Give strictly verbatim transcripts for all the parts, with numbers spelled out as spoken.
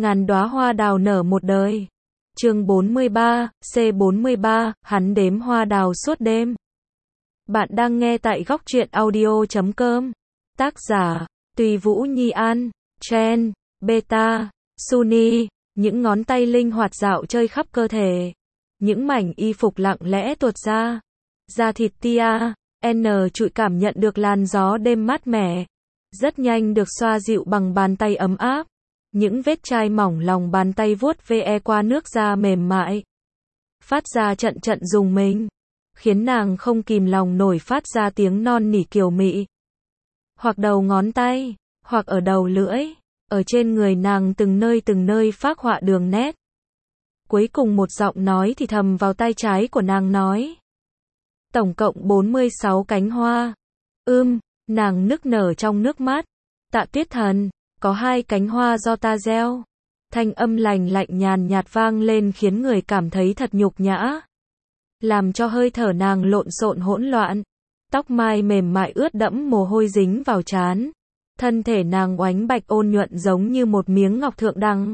Ngàn đóa hoa đào nở một đời. Chương bốn mươi ba, C bốn mươi ba, hắn đếm hoa đào suốt đêm. Bạn đang nghe tại góc truyện audio chấm com. Tác giả, Tùy Vũ Nhi An, Chen, Beta, Suni, những ngón tay linh hoạt dạo chơi khắp cơ thể. Những mảnh y phục lặng lẽ tuột ra. Da thịt tia, N trụi cảm nhận được làn gió đêm mát mẻ. Rất nhanh được xoa dịu bằng bàn tay ấm áp. Những vết chai mỏng lòng bàn tay vuốt ve qua nước da mềm mại. Phát ra trận trận rùng mình. Khiến nàng không kìm lòng nổi phát ra tiếng non nỉ kiều mị. Hoặc đầu ngón tay, hoặc ở đầu lưỡi. Ở trên người nàng từng nơi từng nơi phác họa đường nét. Cuối cùng một giọng nói thì thầm vào tai trái của nàng nói. Tổng cộng bốn mươi sáu cánh hoa. Ưm, nàng nức nở trong nước mắt. Tạ Tuyết Thần, có hai cánh hoa do ta gieo. Thanh âm lành lạnh nhàn nhạt vang lên khiến người cảm thấy thật nhục nhã. Làm cho hơi thở nàng lộn xộn hỗn loạn. Tóc mai mềm mại ướt đẫm mồ hôi dính vào trán. Thân thể nàng oánh bạch ôn nhuận giống như một miếng ngọc thượng đẳng.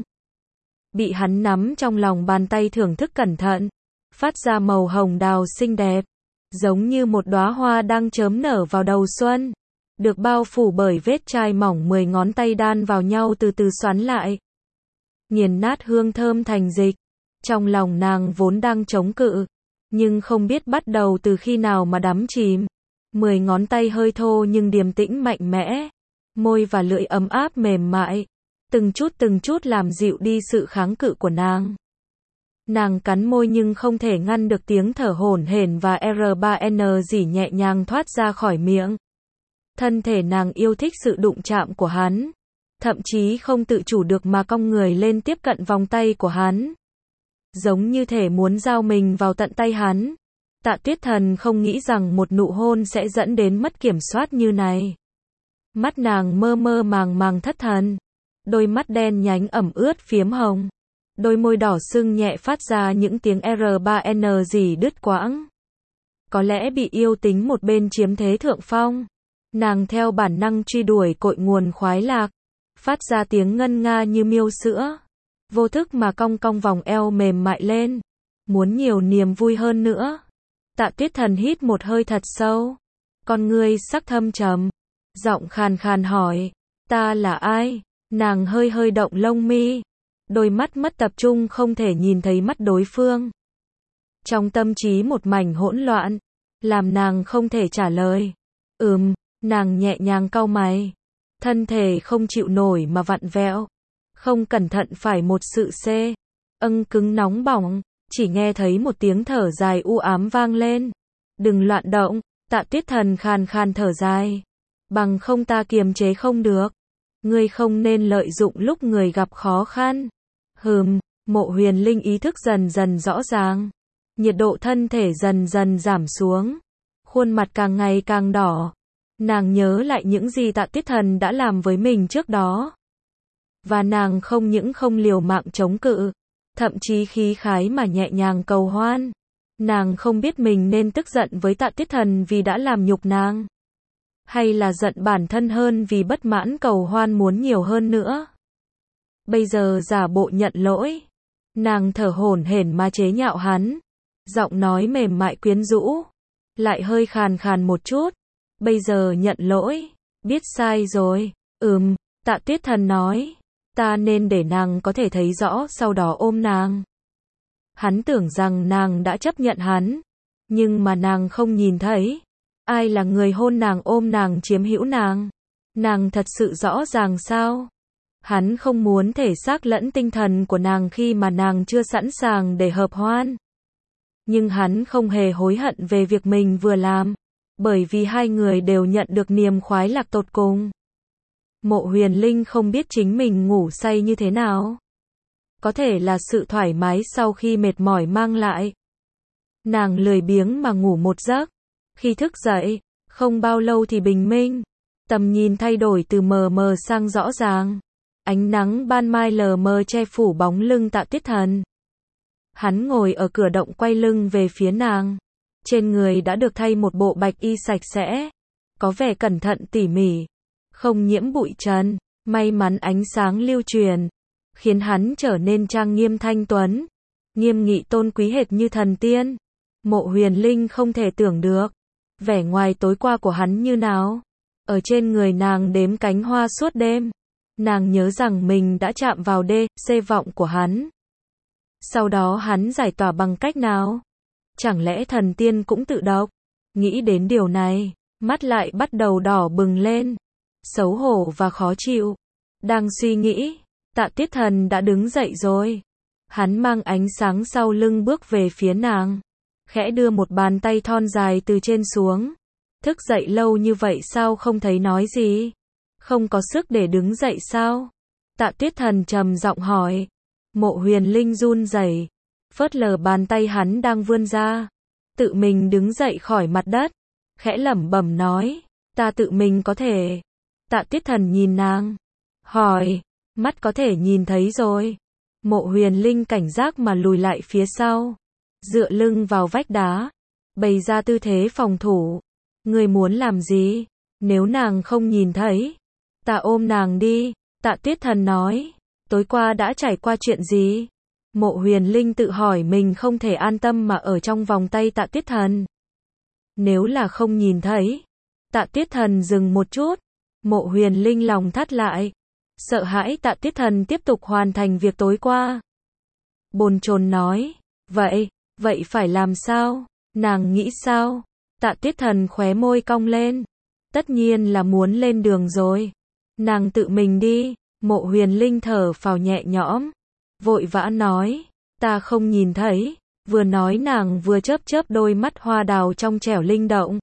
Bị hắn nắm trong lòng bàn tay thưởng thức cẩn thận. Phát ra màu hồng đào xinh đẹp. Giống như một đóa hoa đang chớm nở vào đầu xuân. Được bao phủ bởi vết chai mỏng mười ngón tay đan vào nhau từ từ xoắn lại. Nghiền nát hương thơm thành dịch. Trong lòng nàng vốn đang chống cự. Nhưng không biết bắt đầu từ khi nào mà đắm chìm. Mười ngón tay hơi thô nhưng điềm tĩnh mạnh mẽ. Môi và lưỡi ấm áp mềm mại. Từng chút từng chút làm dịu đi sự kháng cự của nàng. Nàng cắn môi nhưng không thể ngăn được tiếng thở hổn hển và R ba N dỉ nhẹ nhàng thoát ra khỏi miệng. Thân thể nàng yêu thích sự đụng chạm của hắn. Thậm chí không tự chủ được mà cong người lên tiếp cận vòng tay của hắn. Giống như thể muốn giao mình vào tận tay hắn. Tạ Tuyết Thần không nghĩ rằng một nụ hôn sẽ dẫn đến mất kiểm soát như này. Mắt nàng mơ mơ màng màng thất thần. Đôi mắt đen nhánh ẩm ướt phiếm hồng. Đôi môi đỏ sưng nhẹ phát ra những tiếng R ba N gì đứt quãng. Có lẽ bị yêu tính một bên chiếm thế thượng phong. Nàng theo bản năng truy đuổi cội nguồn khoái lạc. Phát ra tiếng ngân nga như miêu sữa. Vô thức mà cong cong vòng eo mềm mại lên. Muốn nhiều niềm vui hơn nữa. Tạ Tuyết Thần hít một hơi thật sâu. Con ngươi sắc thâm trầm. Giọng khàn khàn hỏi. Ta là ai? Nàng hơi hơi động lông mi. Đôi mắt mất tập trung không thể nhìn thấy mắt đối phương. Trong tâm trí một mảnh hỗn loạn. Làm nàng không thể trả lời. Ừm, nàng nhẹ nhàng cau mày. Thân thể không chịu nổi mà vặn vẹo. Không cẩn thận phải một sự xê. Âng cứng nóng bỏng. Chỉ nghe thấy một tiếng thở dài u ám vang lên. Đừng loạn động. Tạ Tuyết Thần khàn khàn thở dài. Bằng không ta kiềm chế không được. Ngươi không nên lợi dụng lúc người gặp khó khăn. Hừm, Mộ Huyền Linh ý thức dần dần rõ ràng. Nhiệt độ thân thể dần dần giảm xuống. Khuôn mặt càng ngày càng đỏ. Nàng nhớ lại những gì Tạ Tuyết Thần đã làm với mình trước đó. Và nàng không những không liều mạng chống cự. Thậm chí khí khái mà nhẹ nhàng cầu hoan. Nàng không biết mình nên tức giận với Tạ Tuyết Thần vì đã làm nhục nàng. Hay là giận bản thân hơn vì bất mãn cầu hoan muốn nhiều hơn nữa. Bây giờ giả bộ nhận lỗi. Nàng thở hổn hển mà chế nhạo hắn. Giọng nói mềm mại quyến rũ. Lại hơi khàn khàn một chút. Bây giờ nhận lỗi. Biết sai rồi. Ừm, Tạ Tuyết Thần nói. Ta nên để nàng có thể thấy rõ sau đó ôm nàng. Hắn tưởng rằng nàng đã chấp nhận hắn. Nhưng mà nàng không nhìn thấy. Ai là người hôn nàng ôm nàng chiếm hữu nàng. Nàng thật sự rõ ràng sao? Hắn không muốn thể xác lẫn tinh thần của nàng khi mà nàng chưa sẵn sàng để hợp hoan. Nhưng hắn không hề hối hận về việc mình vừa làm. Bởi vì hai người đều nhận được niềm khoái lạc tột cùng. Mộ Huyền Linh không biết chính mình ngủ say như thế nào. Có thể là sự thoải mái sau khi mệt mỏi mang lại. Nàng lười biếng mà ngủ một giấc. Khi thức dậy, không bao lâu thì bình minh. Tầm nhìn thay đổi từ mờ mờ sang rõ ràng. Ánh nắng ban mai lờ mờ che phủ bóng lưng Tạ Tuyết Thần. Hắn ngồi ở cửa động quay lưng về phía nàng. Trên người đã được thay một bộ bạch y sạch sẽ. Có vẻ cẩn thận tỉ mỉ. Không nhiễm bụi trần. May mắn ánh sáng lưu truyền. khiến hắn trở nên trang nghiêm thanh tuấn, nghiêm nghị tôn quý hệt như thần tiên. Mộ Huyền Linh không thể tưởng được, vẻ ngoài tối qua của hắn như nào. Ở trên người nàng đếm cánh hoa suốt đêm. Nàng nhớ rằng mình đã chạm vào đê, xê vọng của hắn. Sau đó hắn giải tỏa bằng cách nào? Chẳng lẽ thần tiên cũng tự độc? Nghĩ đến điều này, mắt lại bắt đầu đỏ bừng lên, xấu hổ và khó chịu. Đang suy nghĩ, Tạ Tiết Thần đã đứng dậy rồi. Hắn mang ánh sáng sau lưng bước về phía nàng, khẽ đưa một bàn tay thon dài từ trên xuống. Thức dậy lâu như vậy sao không thấy nói gì? Không có sức để đứng dậy sao? Tạ Tiết Thần trầm giọng hỏi. Mộ Huyền Linh run rẩy, phớt lờ bàn tay hắn đang vươn ra, tự mình đứng dậy khỏi mặt đất, khẽ lẩm bẩm nói, ta tự mình có thể. Tạ Tiết Thần nhìn nàng, hỏi, mắt có thể nhìn thấy rồi. Mộ Huyền Linh cảnh giác mà lùi lại phía sau, dựa lưng vào vách đá, bày ra tư thế phòng thủ. Ngươi muốn làm gì? Nếu nàng không nhìn thấy, ta ôm nàng đi. Tạ Tiết Thần nói, tối qua đã trải qua chuyện gì? Mộ Huyền Linh tự hỏi mình không thể an tâm mà ở trong vòng tay Tạ Tiết Thần. Nếu là không nhìn thấy. Tạ Tiết Thần dừng một chút. Mộ Huyền Linh lòng thắt lại, sợ hãi Tạ Tiết Thần tiếp tục hoàn thành việc tối qua. Bồn chồn nói, vậy, vậy phải làm sao? Nàng nghĩ sao? Tạ Tiết Thần khóe môi cong lên. Tất nhiên là muốn lên đường rồi. Nàng tự mình đi. Mộ Huyền Linh thở phào nhẹ nhõm, vội vã nói, ta không nhìn thấy. Vừa nói nàng vừa chớp chớp đôi mắt hoa đào trong trẻo linh động.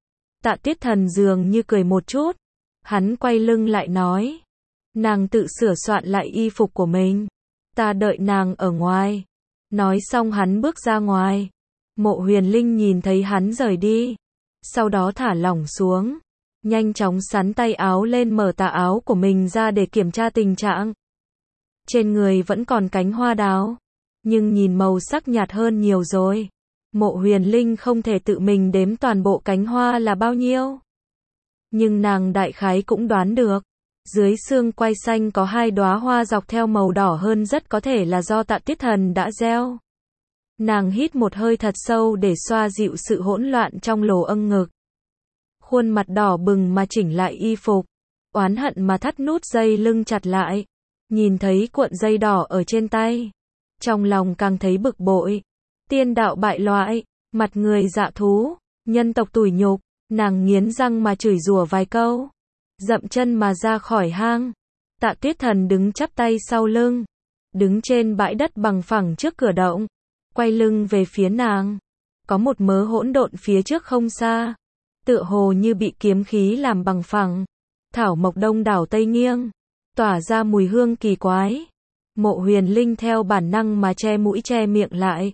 Tạ Tiết Thần dường như cười một chút. Hắn quay lưng lại nói, nàng tự sửa soạn lại y phục của mình, ta đợi nàng ở ngoài. Nói xong hắn bước ra ngoài. Mộ Huyền Linh nhìn thấy hắn rời đi, sau đó thả lỏng xuống, nhanh chóng xắn tay áo lên, mở tà áo của mình ra để kiểm tra tình trạng. Trên người vẫn còn cánh hoa đào, nhưng nhìn màu sắc nhạt hơn nhiều rồi. Mộ Huyền Linh không thể tự mình đếm toàn bộ cánh hoa là bao nhiêu, nhưng nàng đại khái cũng đoán được. Dưới xương quai xanh có hai đóa hoa dọc theo màu đỏ hơn, rất có thể là do Tạ Tiết Thần đã gieo. Nàng hít một hơi thật sâu để xoa dịu sự hỗn loạn trong lồ âng ngực. Khuôn mặt đỏ bừng mà chỉnh lại y phục, oán hận mà thắt nút dây lưng chặt lại. Nhìn thấy cuộn dây đỏ ở trên tay, trong lòng càng thấy bực bội. Tiên đạo bại loại, mặt người dạ thú, nhân tộc tủi nhục. Nàng nghiến răng mà chửi rủa vài câu, dậm chân mà ra khỏi hang. Tạ Tiết Thần đứng chắp tay sau lưng, đứng trên bãi đất bằng phẳng trước cửa động, quay lưng về phía nàng. Có một mớ hỗn độn phía trước không xa, tựa hồ như bị kiếm khí làm bằng phẳng. Thảo mộc đông đảo tây nghiêng, tỏa ra mùi hương kỳ quái. Mộ Huyền Linh theo bản năng mà che mũi che miệng lại,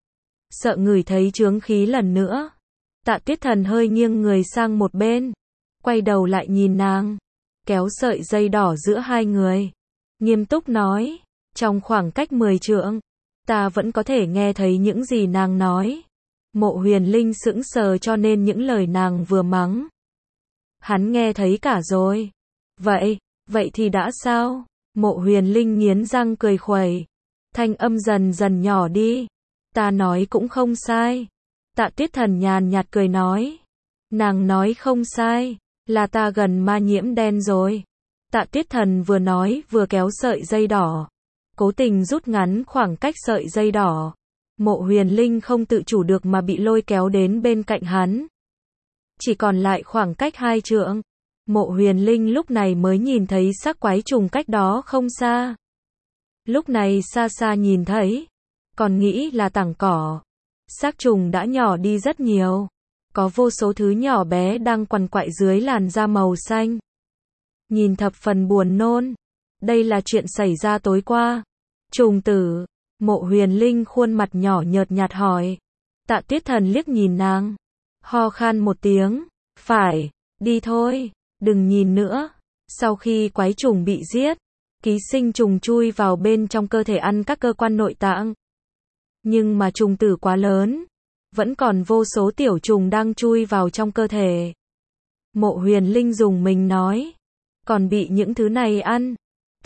sợ ngửi thấy chướng khí lần nữa. Tạ Tiết Thần hơi nghiêng người sang một bên, quay đầu lại nhìn nàng, kéo sợi dây đỏ giữa hai người, nghiêm túc nói, trong khoảng cách mười trượng, ta vẫn có thể nghe thấy những gì nàng nói. Mộ Huyền Linh sững sờ cho nên những lời nàng vừa mắng, hắn nghe thấy cả rồi. Vậy, vậy thì đã sao? Mộ Huyền Linh nghiến răng cười khuẩy, thanh âm dần dần nhỏ đi. Ta nói cũng không sai. Tạ Tiết Thần nhàn nhạt cười nói, nàng nói không sai, là ta gần ma nhiễm đen rồi. Tạ Tiết Thần vừa nói vừa kéo sợi dây đỏ, cố tình rút ngắn khoảng cách sợi dây đỏ. Mộ Huyền Linh không tự chủ được mà bị lôi kéo đến bên cạnh hắn. Chỉ còn lại khoảng cách hai trượng. Mộ Huyền Linh lúc này mới nhìn thấy xác quái trùng cách đó không xa. Lúc này xa xa nhìn thấy, còn nghĩ là tảng cỏ. Xác trùng đã nhỏ đi rất nhiều, có vô số thứ nhỏ bé đang quằn quại dưới làn da màu xanh. Nhìn thập phần buồn nôn. Đây là chuyện xảy ra tối qua. Trùng tử. Mộ Huyền Linh khuôn mặt nhỏ nhợt nhạt hỏi. Tạ Tiết Thần liếc nhìn nàng, ho khan một tiếng, phải, đi thôi, đừng nhìn nữa. Sau khi quái trùng bị giết, ký sinh trùng chui vào bên trong cơ thể ăn các cơ quan nội tạng. Nhưng mà trùng tử quá lớn, vẫn còn vô số tiểu trùng đang chui vào trong cơ thể. Mộ Huyền Linh dùng mình nói, còn bị những thứ này ăn.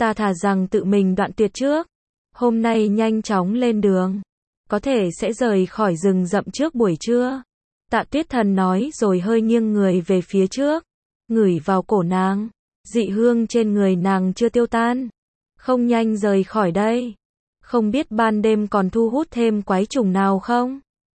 Ta thà rằng tự mình đoạn tuyệt trước. Hôm nay nhanh chóng lên đường. Có thể sẽ rời khỏi rừng rậm trước buổi trưa. Tạ Tuyết Thần nói rồi hơi nghiêng người về phía trước. Ngửi vào cổ nàng. Dị hương trên người nàng chưa tiêu tan. Không nhanh rời khỏi đây. Không biết ban đêm còn thu hút thêm quái trùng nào không?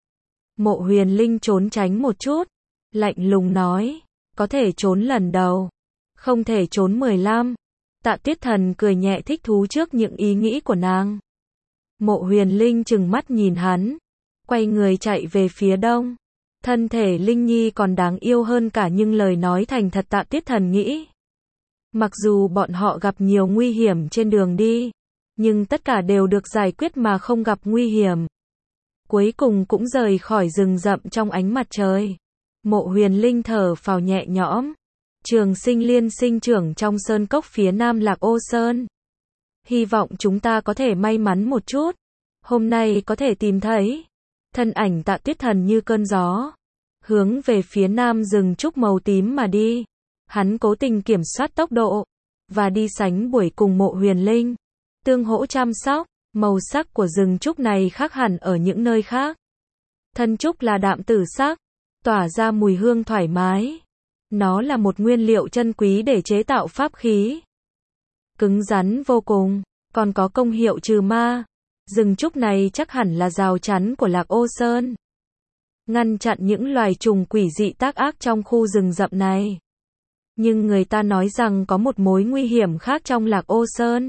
Mộ Huyền Linh trốn tránh một chút. Lạnh lùng nói. Có thể trốn lần đầu. Không thể trốn mười lăm. Tạ Tuyết Thần cười nhẹ thích thú trước những ý nghĩ của nàng. Mộ Huyền Linh trừng mắt nhìn hắn. Quay người chạy về phía đông. Thân thể Linh Nhi còn đáng yêu hơn cả nhưng lời nói thành thật Tạ Tuyết Thần nghĩ. Mặc dù bọn họ gặp nhiều nguy hiểm trên đường đi. Nhưng tất cả đều được giải quyết mà không gặp nguy hiểm. Cuối cùng cũng rời khỏi rừng rậm trong ánh mặt trời. Mộ Huyền Linh thở phào nhẹ nhõm. Trường Sinh Liên sinh trưởng trong sơn cốc phía nam Lạc Ô Sơn. Hy vọng chúng ta có thể may mắn một chút. Hôm nay có thể tìm thấy. Thân ảnh Tạ Tuyết Thần như cơn gió. Hướng về phía nam rừng trúc màu tím mà đi. Hắn cố tình kiểm soát tốc độ. Và đi sánh buổi cùng Mộ Huyền Linh. Tương hỗ chăm sóc. Màu sắc của rừng trúc này khác hẳn ở những nơi khác. Thân trúc là đạm tử sắc. Tỏa ra mùi hương thoải mái. Nó là một nguyên liệu chân quý để chế tạo pháp khí. Cứng rắn vô cùng, còn có công hiệu trừ ma. Rừng trúc này chắc hẳn là rào chắn của Lạc Ô Sơn. Ngăn chặn những loài trùng quỷ dị tác ác trong khu rừng rậm này. Nhưng người ta nói rằng có một mối nguy hiểm khác trong Lạc Ô Sơn.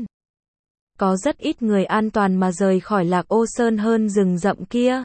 Có rất ít người an toàn mà rời khỏi Lạc Ô Sơn hơn rừng rậm kia.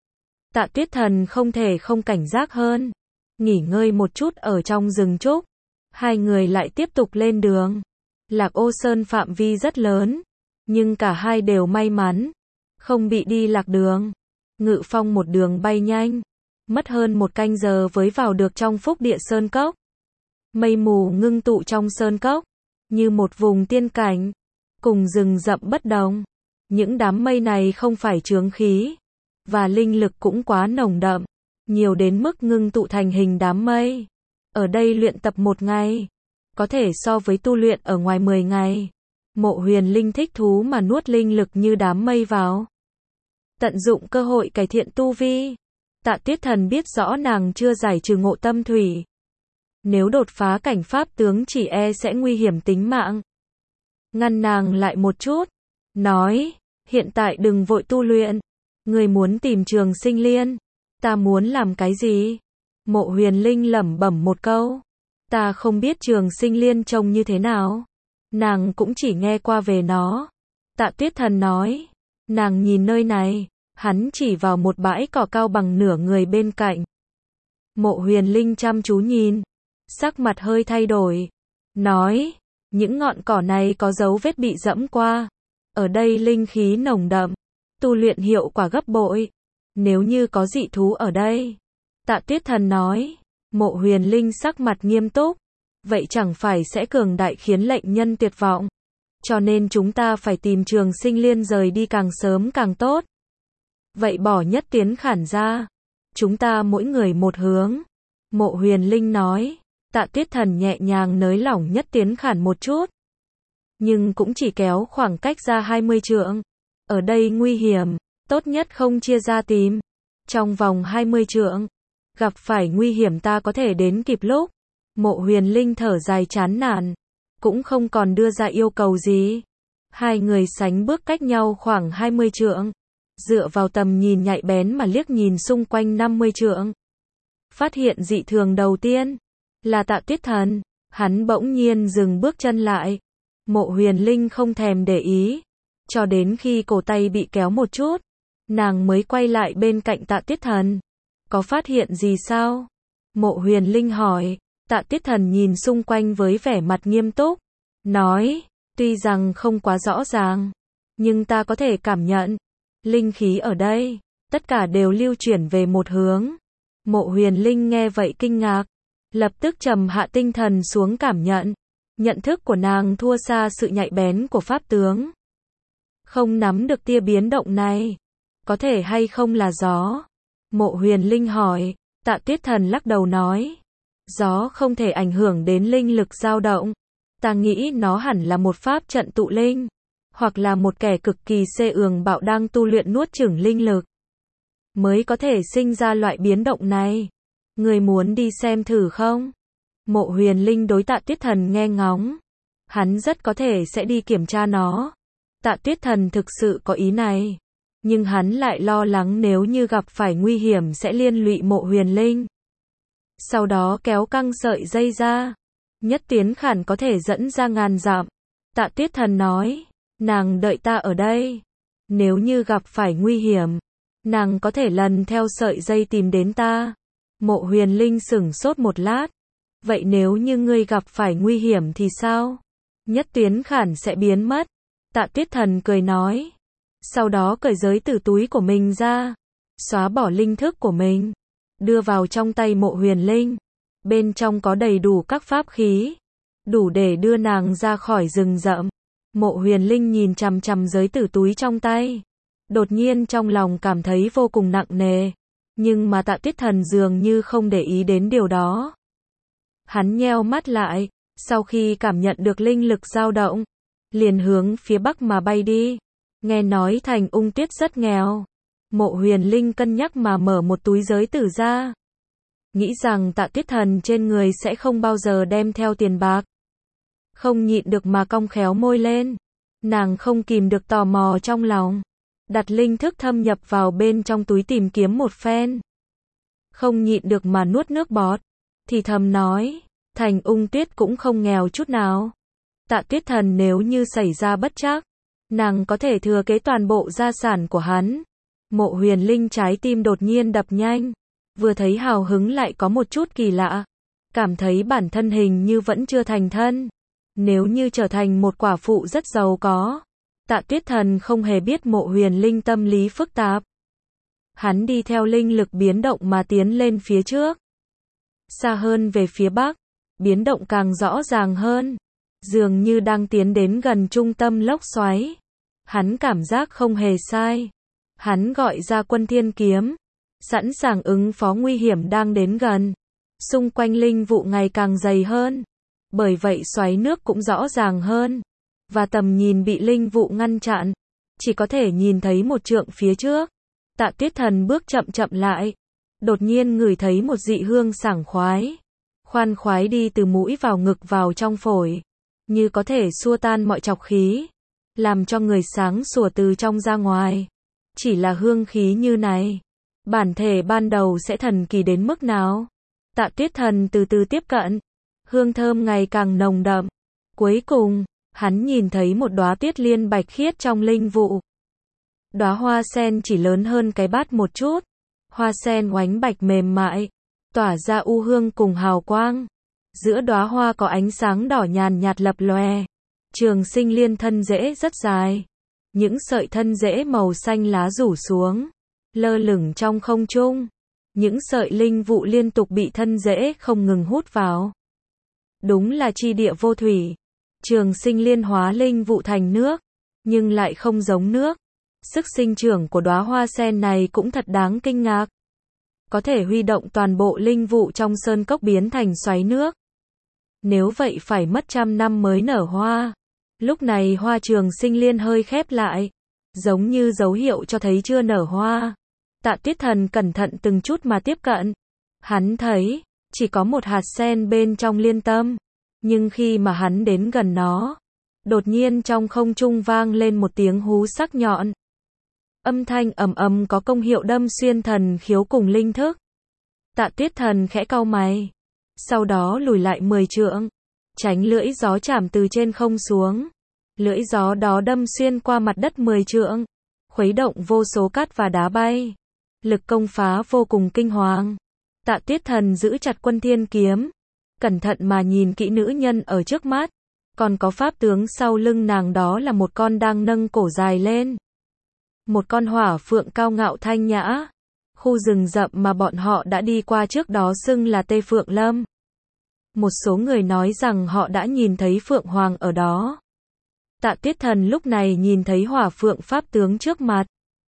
Tạ Tuyết Thần không thể không cảnh giác hơn. Nghỉ ngơi một chút ở trong rừng trúc. Hai người lại tiếp tục lên đường. Lạc Ô Sơn phạm vi rất lớn. Nhưng cả hai đều may mắn. Không bị đi lạc đường. Ngự Phong một đường bay nhanh. Mất hơn một canh giờ với vào được trong Phúc Địa Sơn Cốc. Mây mù ngưng tụ trong Sơn Cốc. Như một vùng tiên cảnh. Cùng rừng rậm bất đồng. Những đám mây này không phải chướng khí. Và linh lực cũng quá nồng đậm. Nhiều đến mức ngưng tụ thành hình đám mây. Ở đây luyện tập một ngày. Có thể so với tu luyện ở ngoài mười ngày. Mộ Huyền Linh thích thú mà nuốt linh lực như đám mây vào. Tận dụng cơ hội cải thiện tu vi. Tạ Tuyết Thần biết rõ nàng chưa giải trừ ngộ tâm thủy. Nếu đột phá cảnh pháp tướng chỉ e sẽ nguy hiểm tính mạng. Ngăn nàng lại một chút. Nói, hiện tại đừng vội tu luyện. Người muốn tìm Trường Sinh Liên. Ta muốn làm cái gì? Mộ Huyền Linh lẩm bẩm một câu. Ta không biết Trường Sinh Liên trông như thế nào. Nàng cũng chỉ nghe qua về nó. Tạ Tuyết Thần nói. Nàng nhìn nơi này. Hắn chỉ vào một bãi cỏ cao bằng nửa người bên cạnh. Mộ Huyền Linh chăm chú nhìn. Sắc mặt hơi thay đổi. Nói. Những ngọn cỏ này có dấu vết bị dẫm qua. Ở đây linh khí nồng đậm. Tu luyện hiệu quả gấp bội. Nếu như có dị thú ở đây. Tạ Tuyết Thần nói. Mộ Huyền Linh sắc mặt nghiêm túc. Vậy chẳng phải sẽ cường đại khiến lệnh nhân tuyệt vọng. Cho nên chúng ta phải tìm Trường Sinh Liên rời đi càng sớm càng tốt. Vậy bỏ Nhất Tiến Khản ra. Chúng ta mỗi người một hướng. Mộ Huyền Linh nói. Tạ Tuyết Thần nhẹ nhàng nới lỏng Nhất Tiến Khản một chút. Nhưng cũng chỉ kéo khoảng cách ra hai mươi trượng. Ở đây nguy hiểm. Tốt nhất không chia ra tìm. Trong vòng hai mươi trượng. Gặp phải nguy hiểm ta có thể đến kịp lúc. Mộ Huyền Linh thở dài chán nản. Cũng không còn đưa ra yêu cầu gì. Hai người sánh bước cách nhau khoảng hai mươi trượng. Dựa vào tầm nhìn nhạy bén mà liếc nhìn xung quanh năm mươi trượng. Phát hiện dị thường đầu tiên. Là Tạ Tuyết Thần. Hắn bỗng nhiên dừng bước chân lại. Mộ Huyền Linh không thèm để ý. Cho đến khi cổ tay bị kéo một chút. Nàng mới quay lại bên cạnh Tạ Tuyết Thần. Có phát hiện gì sao? Mộ Huyền Linh hỏi. Tạ Tuyết Thần nhìn xung quanh với vẻ mặt nghiêm túc. Nói. Tuy rằng không quá rõ ràng. Nhưng ta có thể cảm nhận. Linh khí ở đây. Tất cả đều lưu chuyển về một hướng. Mộ Huyền Linh nghe vậy kinh ngạc. Lập tức trầm hạ tinh thần xuống cảm nhận. Nhận thức của nàng thua xa sự nhạy bén của pháp tướng. Không nắm được tia biến động này. Có thể hay không là gió? Mộ Huyền Linh hỏi. Tạ Tuyết Thần lắc đầu nói. Gió không thể ảnh hưởng đến linh lực dao động. Ta nghĩ nó hẳn là một pháp trận tụ linh, hoặc là một kẻ cực kỳ xê ường bạo đang tu luyện nuốt chửng linh lực, mới có thể sinh ra loại biến động này. Người muốn đi xem thử không? Mộ Huyền Linh đối Tạ Tuyết Thần nghe ngóng. Hắn rất có thể sẽ đi kiểm tra nó. Tạ Tuyết Thần thực sự có ý này. Nhưng hắn lại lo lắng nếu như gặp phải nguy hiểm sẽ liên lụy Mộ Huyền Linh. Sau đó kéo căng sợi dây ra. Nhất Tiến Khản có thể dẫn ra ngàn dặm. Tạ Tuyết Thần nói, nàng đợi ta ở đây. Nếu như gặp phải nguy hiểm, nàng có thể lần theo sợi dây tìm đến ta. Mộ Huyền Linh sửng sốt một lát. Vậy nếu như ngươi gặp phải nguy hiểm thì sao? Nhất Tiến Khản sẽ biến mất. Tạ Tuyết Thần cười nói. Sau đó cởi giới từ túi của mình ra. Xóa bỏ linh thức của mình. Đưa vào trong tay Mộ Huyền Linh. Bên trong có đầy đủ các pháp khí. Đủ để đưa nàng ra khỏi rừng rậm. Mộ Huyền Linh nhìn chằm chằm giới tử túi trong tay. Đột nhiên trong lòng cảm thấy vô cùng nặng nề. Nhưng mà Tạ Tuyết Thần dường như không để ý đến điều đó. Hắn nheo mắt lại. Sau khi cảm nhận được linh lực dao động, liền hướng phía bắc mà bay đi. Nghe nói Thành Ung Tuyết rất nghèo. Mộ Huyền Linh cân nhắc mà mở một túi giới tử ra. Nghĩ rằng Tạ Tuyết Thần trên người sẽ không bao giờ đem theo tiền bạc. Không nhịn được mà cong khéo môi lên. Nàng không kìm được tò mò trong lòng. Đặt linh thức thâm nhập vào bên trong túi tìm kiếm một phen. Không nhịn được mà nuốt nước bọt. Thì thầm nói, Thành Ung Tuyết cũng không nghèo chút nào. Tạ Tuyết Thần nếu như xảy ra bất trắc, nàng có thể thừa kế toàn bộ gia sản của hắn. Mộ Huyền Linh trái tim đột nhiên đập nhanh. Vừa thấy hào hứng lại có một chút kỳ lạ. Cảm thấy bản thân hình như vẫn chưa thành thân. Nếu như trở thành một quả phụ rất giàu có. Tạ Tuyết Thần không hề biết Mộ Huyền Linh tâm lý phức tạp. Hắn đi theo linh lực biến động mà tiến lên phía trước. Xa hơn về phía bắc, biến động càng rõ ràng hơn. Dường như đang tiến đến gần trung tâm lốc xoáy. Hắn cảm giác không hề sai. Hắn gọi ra Quân Thiên Kiếm. Sẵn sàng ứng phó nguy hiểm đang đến gần. Xung quanh linh vụ ngày càng dày hơn. Bởi vậy xoáy nước cũng rõ ràng hơn. Và tầm nhìn bị linh vụ ngăn chặn. Chỉ có thể nhìn thấy một trượng phía trước. Tạ Tuyết Thần bước chậm chậm lại. Đột nhiên ngửi thấy một dị hương sảng khoái. Khoan khoái đi từ mũi vào ngực vào trong phổi. Như có thể xua tan mọi trọc khí. Làm cho người sáng sủa từ trong ra ngoài. Chỉ là hương khí như này. Bản thể ban đầu sẽ thần kỳ đến mức nào? Tạ Tuyết Thần từ từ tiếp cận. Hương thơm ngày càng nồng đậm. Cuối cùng, hắn nhìn thấy một đóa tuyết liên bạch khiết trong linh vụ. Đóa hoa sen chỉ lớn hơn cái bát một chút. Hoa sen oánh bạch mềm mại, tỏa ra u hương cùng hào quang. Giữa đóa hoa có ánh sáng đỏ nhàn nhạt lập lòe. Trường Sinh Liên thân rễ rất dài. Những sợi thân rễ màu xanh lá rủ xuống, lơ lửng trong không trung. Những sợi linh vụ liên tục bị thân rễ không ngừng hút vào. Đúng là chi địa vô thủy. Trường Sinh Liên hóa linh vụ thành nước, nhưng lại không giống nước. Sức sinh trưởng của đóa hoa sen này cũng thật đáng kinh ngạc. Có thể huy động toàn bộ linh vụ trong sơn cốc biến thành xoáy nước. Nếu vậy phải mất trăm năm mới nở hoa. Lúc này hoa Trường Sinh Liên hơi khép lại, giống như dấu hiệu cho thấy chưa nở hoa. Tạ Tuyết Thần cẩn thận từng chút mà tiếp cận. Hắn thấy, chỉ có một hạt sen bên trong liên tâm. Nhưng khi mà hắn đến gần nó, đột nhiên trong không trung vang lên một tiếng hú sắc nhọn. Âm thanh ầm ầm có công hiệu đâm xuyên thần khiếu cùng linh thức. Tạ Tuyết Thần khẽ cau mày. Sau đó lùi lại mười trượng. Tránh lưỡi gió chạm từ trên không xuống. Lưỡi gió đó đâm xuyên qua mặt đất mười trượng. Khuấy động vô số cát và đá bay. Lực công phá vô cùng kinh hoàng. Tạ Tuyết Thần giữ chặt Quân Thiên Kiếm. Cẩn thận mà nhìn kỹ nữ nhân ở trước mắt. Còn có pháp tướng sau lưng nàng, đó là một con đang nâng cổ dài lên. Một con hỏa phượng cao ngạo thanh nhã. Khu rừng rậm mà bọn họ đã đi qua trước đó xưng là Tây Phượng Lâm. Một số người nói rằng họ đã nhìn thấy Phượng Hoàng ở đó. Tạ Tuyết Thần lúc này nhìn thấy hỏa phượng pháp tướng trước mặt.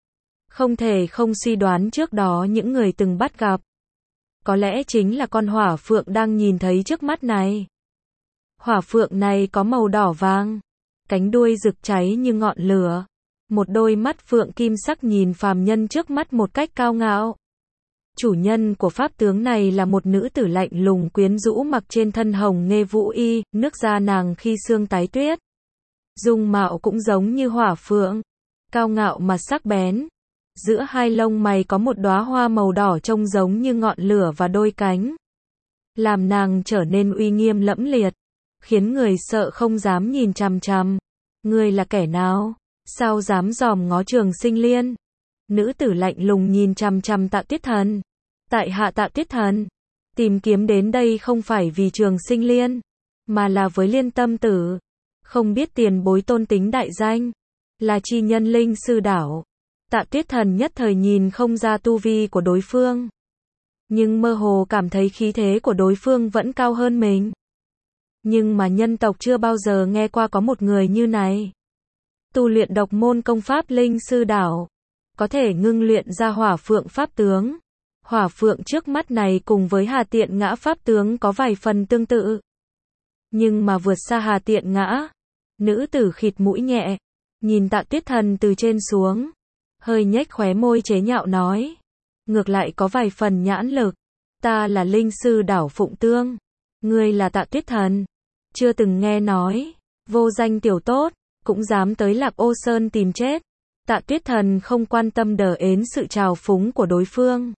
Không thể không suy đoán trước đó những người từng bắt gặp. Có lẽ chính là con hỏa phượng đang nhìn thấy trước mắt này. Hỏa phượng này có màu đỏ vàng, cánh đuôi rực cháy như ngọn lửa, một đôi mắt phượng kim sắc nhìn phàm nhân trước mắt một cách cao ngạo. Chủ nhân của pháp tướng này là một nữ tử lạnh lùng quyến rũ mặc trên thân hồng nghê vũ y, nước da nàng khi sương tái tuyết. Dung mạo cũng giống như hỏa phượng, cao ngạo mà sắc bén. Giữa hai lông mày có một đóa hoa màu đỏ trông giống như ngọn lửa và đôi cánh, làm nàng trở nên uy nghiêm lẫm liệt, khiến người sợ không dám nhìn chằm chằm. Ngươi là kẻ nào? Sao dám dòm ngó Trường Sinh Liên? Nữ tử lạnh lùng nhìn chằm chằm Tạ Tuyết Thần. Tại hạ Tạ Tuyết Thần, tìm kiếm đến đây không phải vì Trường Sinh Liên, mà là với Liên Tâm Tử. Không biết tiền bối tôn tính đại danh, là chi nhân Linh Sư Đảo. Tạ Tuyết Thần nhất thời nhìn không ra tu vi của đối phương, nhưng mơ hồ cảm thấy khí thế của đối phương vẫn cao hơn mình. Nhưng mà nhân tộc chưa bao giờ nghe qua có một người như này. Tu luyện độc môn công pháp Linh Sư Đảo, có thể ngưng luyện ra hỏa phượng pháp tướng. Hỏa phượng trước mắt này cùng với Hà Tiện Ngã pháp tướng có vài phần tương tự, nhưng mà vượt xa Hà Tiện Ngã. Nữ tử khịt mũi nhẹ, nhìn Tạ Tuyết Thần từ trên xuống, hơi nhếch khóe môi chế nhạo nói, ngược lại có vài phần nhãn lực. Ta là Linh Sư Đảo Phụng Tương, ngươi là Tạ Tuyết Thần, chưa từng nghe nói, vô danh tiểu tốt, cũng dám tới Lạc Ô Sơn tìm chết. Tạ Tuyết Thần không quan tâm đờ ến sự trào phúng của đối phương.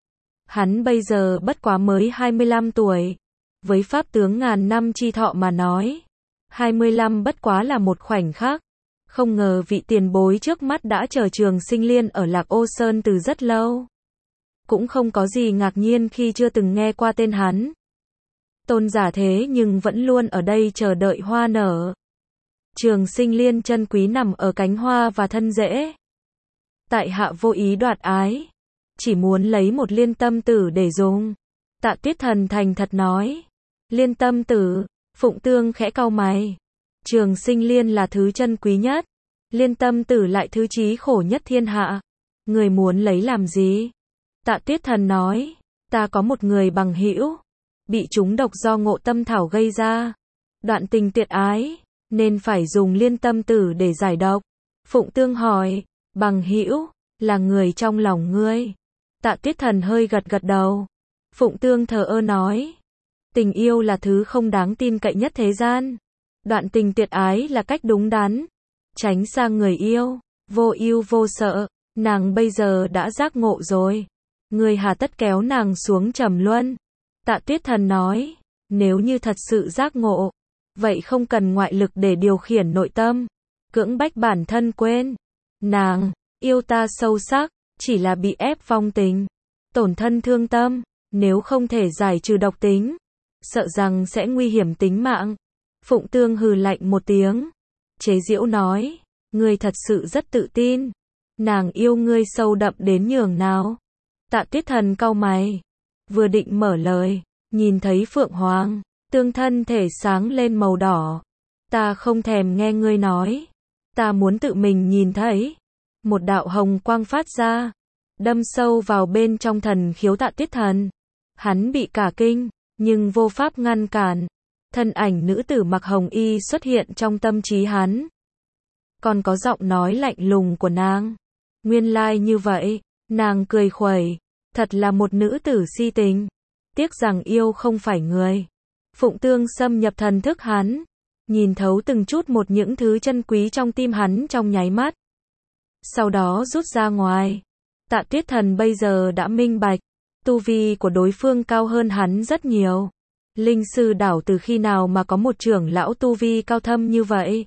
Hắn bây giờ bất quá mới hai mươi lăm tuổi, với pháp tướng ngàn năm chi thọ mà nói, hai mươi lăm bất quá là một khoảnh khắc. Không ngờ vị tiền bối trước mắt đã chờ Trường Sinh Liên ở Lạc Ô Sơn từ rất lâu. Cũng không có gì ngạc nhiên khi chưa từng nghe qua tên hắn. Tôn giả thế nhưng vẫn luôn ở đây chờ đợi hoa nở. Trường Sinh Liên chân quý nằm ở cánh hoa và thân rễ. Tại hạ vô ý đoạt ái, chỉ muốn lấy một Liên Tâm Tử để dùng. Tạ Tuyết Thần thành thật nói. Liên Tâm Tử, Phụng Tương khẽ cau mày. Trường Sinh Liên là thứ chân quý nhất, Liên Tâm Tử lại thứ chí khổ nhất thiên hạ. Người muốn lấy làm gì? Tạ Tuyết Thần nói, ta có một người bằng hữu, bị trúng độc do ngộ tâm thảo gây ra. Đoạn tình tuyệt ái, nên phải dùng Liên Tâm Tử để giải độc. Phụng Tương hỏi, bằng hữu, là người trong lòng ngươi? Tạ Tuyết Thần hơi gật gật đầu. Phụng Tương thờ ơ nói, tình yêu là thứ không đáng tin cậy nhất thế gian. Đoạn tình tuyệt ái là cách đúng đắn. Tránh xa người yêu, vô ưu vô sợ. Nàng bây giờ đã giác ngộ rồi. Người hà tất kéo nàng xuống trầm luân. Tạ Tuyết Thần nói, nếu như thật sự giác ngộ, vậy không cần ngoại lực để điều khiển nội tâm, cưỡng bách bản thân quên. Nàng, yêu ta sâu sắc, chỉ là bị ép vong tình, tổn thân thương tâm, nếu không thể giải trừ độc tính, sợ rằng sẽ nguy hiểm tính mạng. Phụng Tương hừ lạnh một tiếng, chế giễu nói, ngươi thật sự rất tự tin. Nàng yêu ngươi sâu đậm đến nhường nào? Tạ Tuyết Thần cau mày, vừa định mở lời, nhìn thấy Phượng Hoàng, tương thân thể sáng lên màu đỏ. Ta không thèm nghe ngươi nói, ta muốn tự mình nhìn thấy. Một đạo hồng quang phát ra, đâm sâu vào bên trong thần khiếu Tạ Tuyết Thần. Hắn bị cả kinh, nhưng vô pháp ngăn cản. Thân ảnh nữ tử mặc hồng y xuất hiện trong tâm trí hắn. Còn có giọng nói lạnh lùng của nàng. Nguyên lai như vậy, nàng cười khuẩy, thật là một nữ tử si tình. Tiếc rằng yêu không phải người. Phụng Tương xâm nhập thần thức hắn, nhìn thấu từng chút một những thứ chân quý trong tim hắn trong nháy mắt. Sau đó rút ra ngoài. Tạ Tuyết Thần bây giờ đã minh bạch, tu vi của đối phương cao hơn hắn rất nhiều. Linh Sư Đảo từ khi nào mà có một trưởng lão tu vi cao thâm như vậy?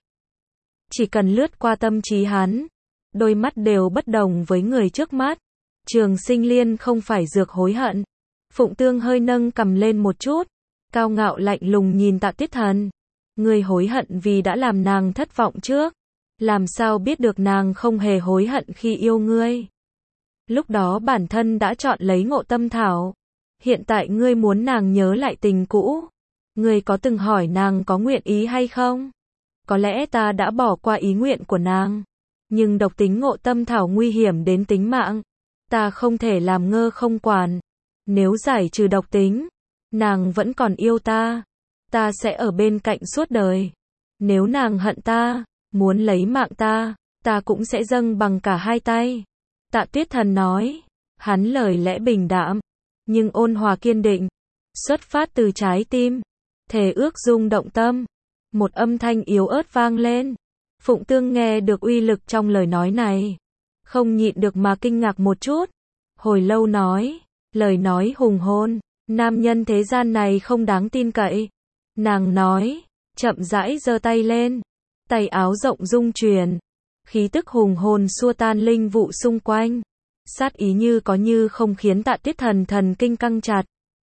Chỉ cần lướt qua tâm trí hắn, đôi mắt đều bất đồng với người trước mắt. Trường Sinh Liên không phải dược hối hận. Phụng Tương hơi nâng cầm lên một chút, cao ngạo lạnh lùng nhìn Tạ Tuyết Thần. Ngươi hối hận vì đã làm nàng thất vọng trước. Làm sao biết được nàng không hề hối hận khi yêu ngươi? Lúc đó bản thân đã chọn lấy ngộ tâm thảo. Hiện tại ngươi muốn nàng nhớ lại tình cũ. Ngươi có từng hỏi nàng có nguyện ý hay không? Có lẽ ta đã bỏ qua ý nguyện của nàng. Nhưng độc tính ngộ tâm thảo nguy hiểm đến tính mạng. Ta không thể làm ngơ không quản. Nếu giải trừ độc tính, nàng vẫn còn yêu ta. ta sẽ ở bên cạnh suốt đời. Nếu nàng hận ta, muốn lấy mạng ta, ta cũng sẽ dâng bằng cả hai tay. Tạ Tuyết Thần nói, hắn lời lẽ bình đạm, nhưng ôn hòa kiên định, xuất phát từ trái tim, thề ước rung động tâm. Một âm thanh yếu ớt vang lên. Phụng Tương nghe được uy lực trong lời nói này, không nhịn được mà kinh ngạc một chút. Hồi lâu nói, lời nói hùng hồn, nam nhân thế gian này không đáng tin cậy. Nàng nói, chậm rãi giơ tay lên, tay áo rộng rung chuyển, khí tức hùng hồn xua tan linh vụ xung quanh, sát ý như có như không khiến Tạ Tuyết Thần thần kinh căng chặt.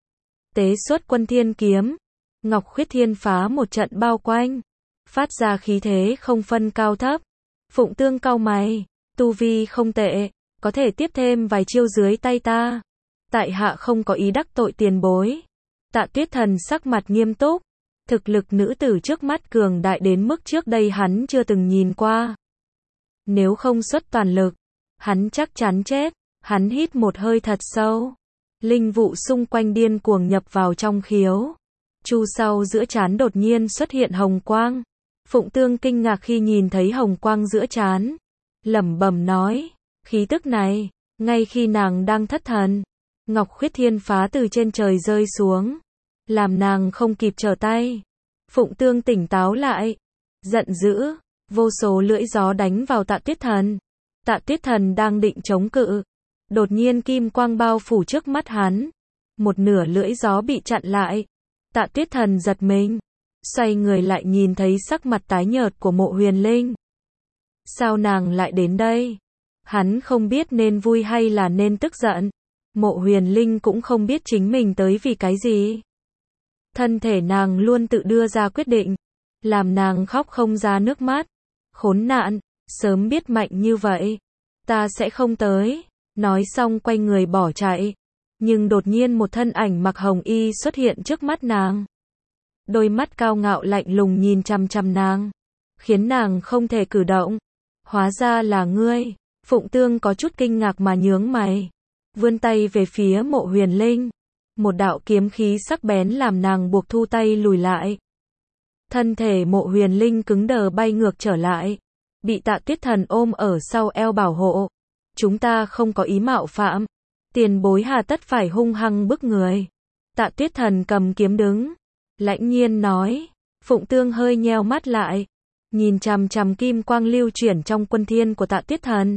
Tế xuất Quân Thiên kiếm, Ngọc Khuyết Thiên phá một trận bao quanh, phát ra khí thế không phân cao thấp. Phụng Tương cau mày, tu vi không tệ, có thể tiếp thêm vài chiêu dưới tay ta. Tại hạ không có ý đắc tội tiền bối. Tạ Tuyết Thần sắc mặt nghiêm túc, thực lực nữ tử trước mắt cường đại đến mức trước đây hắn chưa từng nhìn qua. Nếu không xuất toàn lực, hắn chắc chắn chết. Hắn hít một hơi thật sâu, linh vụ xung quanh điên cuồng nhập vào trong khiếu. Chu sau giữa trán đột nhiên xuất hiện hồng quang. Phụng Tương kinh ngạc khi nhìn thấy hồng quang giữa trán, lẩm bẩm nói, khí tức này, ngay khi nàng đang thất thần, Ngọc Khuyết Thiên phá từ trên trời rơi xuống, làm nàng không kịp trở tay. Phụng Tương tỉnh táo lại, giận dữ, vô số lưỡi gió đánh vào Tạ Tuyết Thần. Tạ Tuyết Thần đang định chống cự, đột nhiên kim quang bao phủ trước mắt hắn, một nửa lưỡi gió bị chặn lại. Tạ Tuyết Thần giật mình, xoay người lại nhìn thấy sắc mặt tái nhợt của Mộ Huyền Linh. Sao nàng lại đến đây? Hắn không biết nên vui hay là nên tức giận. Mộ Huyền Linh cũng không biết chính mình tới vì cái gì. Thân thể nàng luôn tự đưa ra quyết định, làm nàng khóc không ra nước mắt. Khốn nạn, sớm biết mạnh như vậy, ta sẽ không tới. Nói xong quay người bỏ chạy. Nhưng đột nhiên một thân ảnh mặc hồng y xuất hiện trước mắt nàng. Đôi mắt cao ngạo lạnh lùng nhìn chằm chằm nàng, khiến nàng không thể cử động. Hóa ra là ngươi. Phụng Tương có chút kinh ngạc mà nhướng mày, vươn tay về phía Mộ Huyền Linh. Một đạo kiếm khí sắc bén làm nàng buộc thu tay lùi lại. Thân thể Mộ Huyền Linh cứng đờ bay ngược trở lại, bị Tạ Tuyết Thần ôm ở sau eo bảo hộ. Chúng ta không có ý mạo phạm, tiền bối hà tất phải hung hăng bức người. Tạ Tuyết Thần cầm kiếm đứng, lãnh nhiên nói. Phụng Tương hơi nheo mắt lại, nhìn chằm chằm kim quang lưu chuyển trong quân thiên của Tạ Tuyết Thần,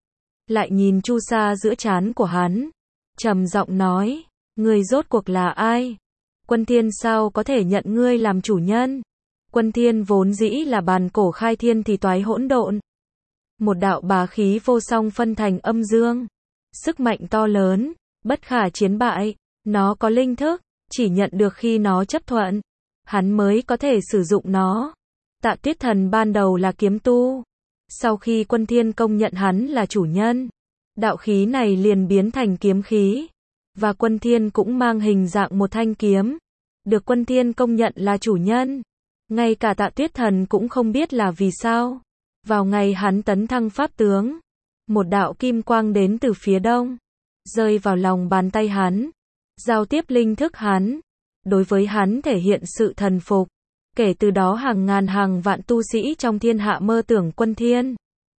lại nhìn chu sa giữa trán của hắn, trầm giọng nói, ngươi rốt cuộc là ai? Quân thiên sao có thể nhận ngươi làm chủ nhân? Quân thiên vốn dĩ là bàn cổ khai thiên thì toái hỗn độn, một đạo bá khí vô song phân thành âm dương, sức mạnh to lớn, bất khả chiến bại. Nó có linh thức, chỉ nhận được khi nó chấp thuận, hắn mới có thể sử dụng nó. Tạ Tuyết Thần ban đầu là kiếm tu, sau khi Quân Thiên công nhận hắn là chủ nhân, đạo khí này liền biến thành kiếm khí, và Quân Thiên cũng mang hình dạng một thanh kiếm, được Quân Thiên công nhận là chủ nhân. Ngay cả Tạ Tuyết Thần cũng không biết là vì sao. Vào ngày hắn tấn thăng pháp tướng, một đạo kim quang đến từ phía đông, rơi vào lòng bàn tay hắn, giao tiếp linh thức hắn, đối với hắn thể hiện sự thần phục. Kể từ đó hàng ngàn hàng vạn tu sĩ trong thiên hạ mơ tưởng Quân Thiên.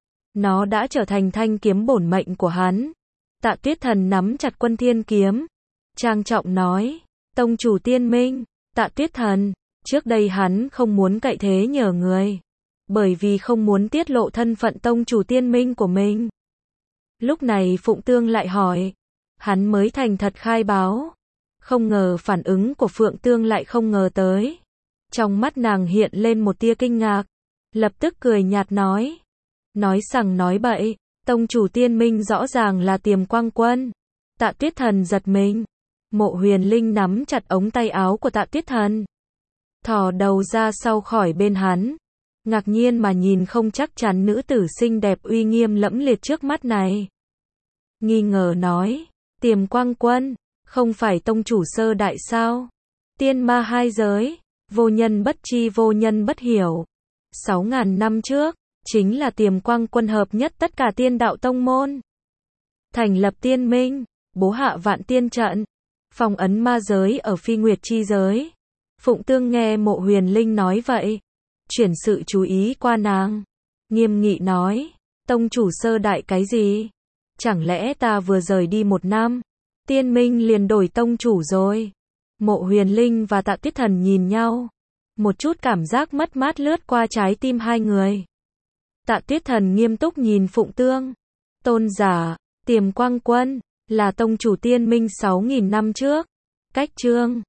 Nó đã trở thành thanh kiếm bổn mệnh của hắn. Tạ Tuyết Thần nắm chặt Quân Thiên kiếm, trang trọng nói, tông chủ tiên minh. Tạ Tuyết Thần, trước đây hắn không muốn cậy thế nhờ người, bởi vì không muốn tiết lộ thân phận tông chủ tiên minh của mình. Lúc này Phụng Tương lại hỏi, hắn mới thành thật khai báo. Không ngờ phản ứng của Phượng Tương lại không ngờ tới. Trong mắt nàng hiện lên một tia kinh ngạc, lập tức cười nhạt nói, nói sằng nói bậy, tông chủ tiên minh rõ ràng là Tiềm Quang Quân. Tạ Tuyết Thần giật mình, Mộ Huyền Linh nắm chặt ống tay áo của Tạ Tuyết Thần, thò đầu ra sau khỏi bên hắn, ngạc nhiên mà nhìn không chắc chắn nữ tử xinh đẹp uy nghiêm lẫm liệt trước mắt này. Nghi ngờ nói, Tiềm Quang Quân, không phải tông chủ sơ đại sao? Tiên ma hai giới, vô nhân bất chi vô nhân bất hiểu. Sáu ngàn năm trước, chính là Tiềm Quang Quân hợp nhất tất cả tiên đạo tông môn, thành lập tiên minh, bố hạ vạn tiên trận, phong ấn ma giới ở phi nguyệt chi giới, Phụng Tương nghe Mộ Huyền Linh nói vậy, chuyển sự chú ý qua nàng, nghiêm nghị nói, tông chủ sơ đại cái gì? Chẳng lẽ ta vừa rời đi một năm, Tiên Minh liền đổi tông chủ rồi? Mộ Huyền Linh và Tạ Tuyết Thần nhìn nhau, một chút cảm giác mất mát lướt qua trái tim hai người. Tạ Tuyết Thần nghiêm túc nhìn Phụng Tương, tôn giả, Tiềm Quang Quân, là tông chủ Tiên Minh sáu nghìn năm trước, cách Trương